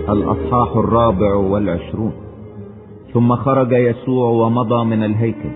الأصحاح 24. ثم خرج يسوع ومضى من الهيكل،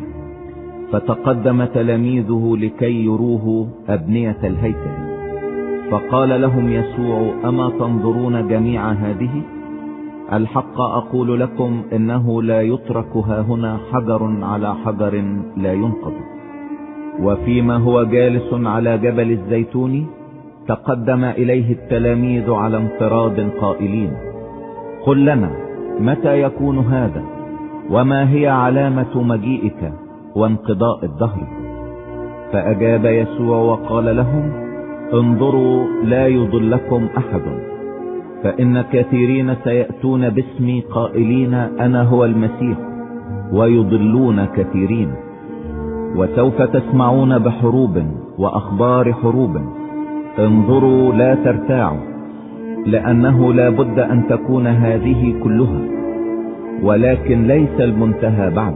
فتقدم تلاميذه لكي يروه أبنية الهيكل. فقال لهم يسوع: أما تنظرون جميع هذه؟ الحق أقول لكم إنه لا يترك هاهنا حجر على حجر لا ينقض. وفيما هو جالس على جبل الزيتون تقدم إليه التلاميذ على انفراد قائلين: قل لنا متى يكون هذا، وما هي علامة مجيئك وانقضاء الدهر؟ فأجاب يسوع وقال لهم: انظروا لا يضلكم أحد، فإن كثيرين سيأتون باسمي قائلين أنا هو المسيح، ويضلون كثيرين. وسوف تسمعون بحروب وأخبار حروب، انظروا لا ترتاعوا، لأنه لا بد أن تكون هذه كلها، ولكن ليس المنتهى بعد.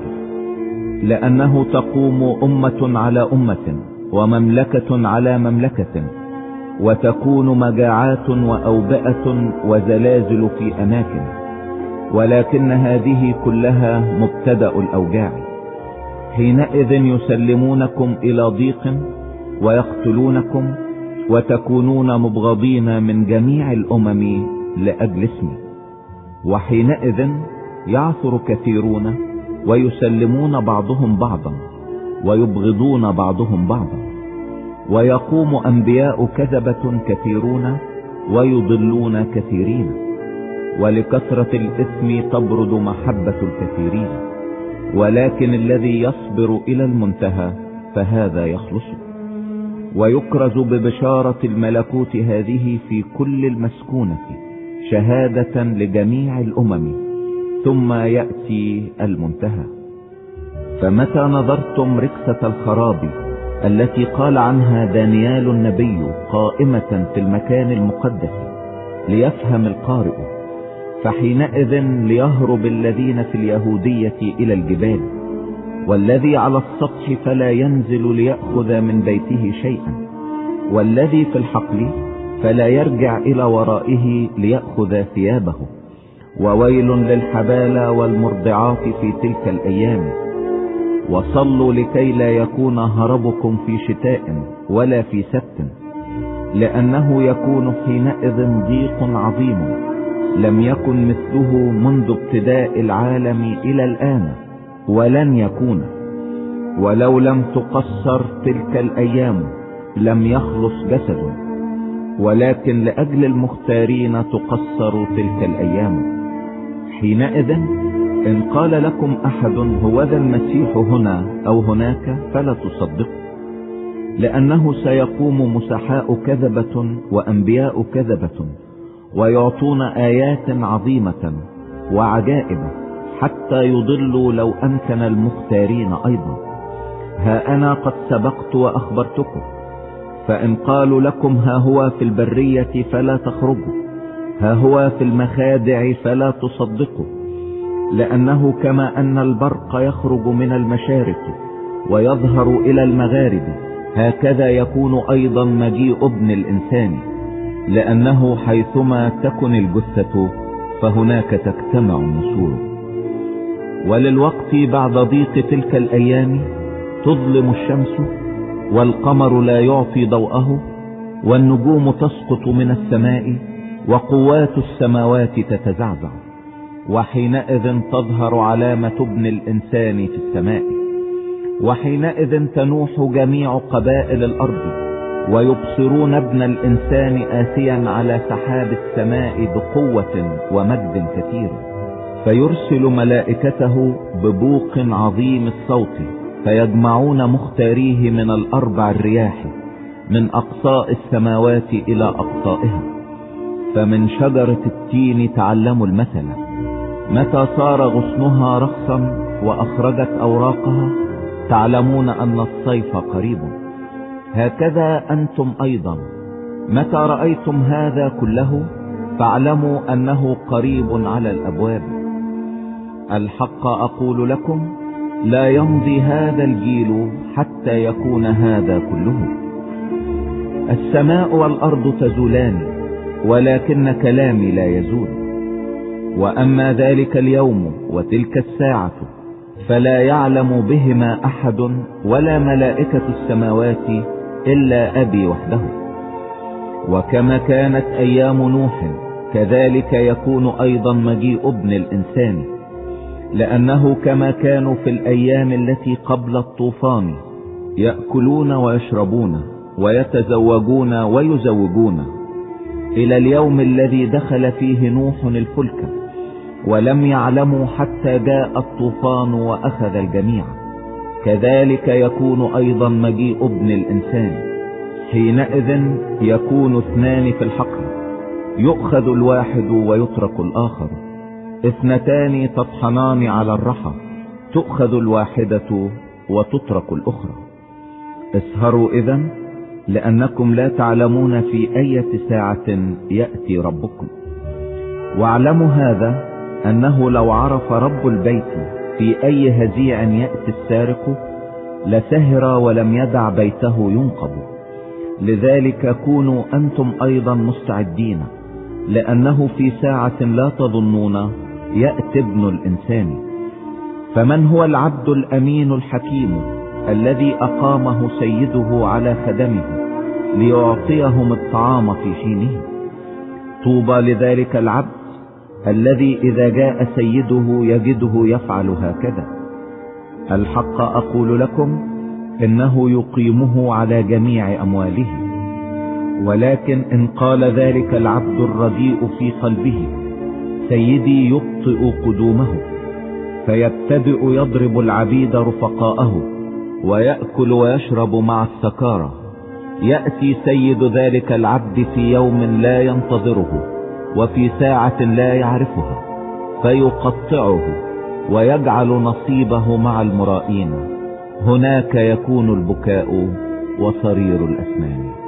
لأنه تقوم أمة على أمة ومملكة على مملكة، وتكون مجاعات وأوبئة وزلازل في أماكن، ولكن هذه كلها مبتدأ الأوجاع. حينئذ يسلمونكم إلى ضيق ويقتلونكم، وتكونون مبغضين من جميع الأمم لأجل اسمي. وحينئذ يعثر كثيرون ويسلمون بعضهم بعضا ويبغضون بعضهم بعضا، ويقوم أنبياء كذبة كثيرون ويضلون كثيرين، ولكثرة الإثم تبرد محبة الكثيرين. ولكن الذي يصبر إلى المنتهى فهذا يخلص. ويكرز ببشارة الملكوت هذه في كل المسكونة شهادة لجميع الأمم، ثم يأتي المنتهى. فمتى نظرتم ركسة الخراب التي قال عنها دانيال النبي قائمة في المكان المقدس ليفهم القارئ، فحينئذ ليهرب الذين في اليهودية إلى الجبال، والذي على السطح فلا ينزل ليأخذ من بيته شيئا، والذي في الحقل فلا يرجع إلى ورائه ليأخذ ثيابه. وويل للحبالة والمرضعات في تلك الأيام. وصلوا لكي لا يكون هربكم في شتاء ولا في سبت، لأنه يكون حينئذ ضيق عظيم لم يكن مثله منذ ابتداء العالم إلى الآن ولن يكون. ولو لم تقصر تلك الأيام لم يخلص جسد، ولكن لأجل المختارين تقصر تلك الأيام. حينئذ إن قال لكم أحد هوذا المسيح هنا أو هناك فلا تصدقوا، لأنه سيقوم مسحاء كذبة وأنبياء كذبة، ويعطون آيات عظيمة وعجائب حتى يضلوا لو أمكن المختارين أيضا. ها أنا قد سبقت وأخبرتكم. فإن قالوا لكم ها هو في البرية فلا تخرجوا، ها هو في المخادع فلا تصدقوا، لأنه كما أن البرق يخرج من المشارق ويظهر إلى المغارب، هكذا يكون أيضا مجيء ابن الإنسان. لأنه حيثما تكن الجثة فهناك تجتمع النسور. وللوقت بعد ضيق تلك الأيام تظلم الشمس، والقمر لا يعطي ضوءه، والنجوم تسقط من السماء، وقوات السماوات تتزعزع. وحينئذ تظهر علامة ابن الإنسان في السماء. وحينئذ تنوح جميع قبائل الأرض، ويبصرون ابن الإنسان آتيا على سحاب السماء بقوة ومجد كثير، فيرسل ملائكته ببوق عظيم الصوت، فيجمعون مختاريه من الأربع الرياح، من أقصاء السماوات إلى أقصائها. فمن شجرة التين تعلموا المثل، متى صار غصنها رخصا وأخرجت أوراقها تعلمون أن الصيف قريب. هكذا أنتم أيضا متى رأيتم هذا كله فاعلموا أنه قريب على الأبواب. الحق أقول لكم لا يمضي هذا الجيل حتى يكون هذا كله. السماء والأرض تزولان ولكن كلامي لا يزول. وأما ذلك اليوم وتلك الساعة فلا يعلم بهما أحد ولا ملائكة السماوات إلا أبي وحده. وكما كانت أيام نوح كذلك يكون أيضا مجيء ابن الإنسان، لأنه كما كانوا في الأيام التي قبل الطوفان يأكلون ويشربون ويتزوجون ويزوجون إلى اليوم الذي دخل فيه نوح الفلك، ولم يعلموا حتى جاء الطوفان وأخذ الجميع، كذلك يكون أيضا مجيء ابن الإنسان. حينئذ يكون اثنان في الحقل، يؤخذ الواحد ويترك الآخر، اثنتان تطحنان على الرحى، تؤخذ الواحدة وتترك الأخرى. اسهروا إذن، لأنكم لا تعلمون في أي ساعة يأتي ربكم. واعلموا هذا، أنه لو عرف رب البيت في أي هزيع يأتي السارق لسهر ولم يدع بيته ينقض. لذلك كونوا أنتم أيضا مستعدين، لأنه في ساعة لا تظنون يأتي ابن الإنسان. فمن هو العبد الأمين الحكيم الذي أقامه سيده على خدمه ليعطيهم الطعام في حينه؟ طوبى لذلك العبد الذي إذا جاء سيده يجده يفعل هكذا. الحق أقول لكم إنه يقيمه على جميع أمواله. ولكن إن قال ذلك العبد الرديء في قلبه سيدي يبطئ قدومه، فيبتدئ يضرب العبيد رفقاءه ويأكل ويشرب مع السكارى، يأتي سيد ذلك العبد في يوم لا ينتظره وفي ساعة لا يعرفها، فيقطعه ويجعل نصيبه مع المرائين. هناك يكون البكاء وصرير الأسنان.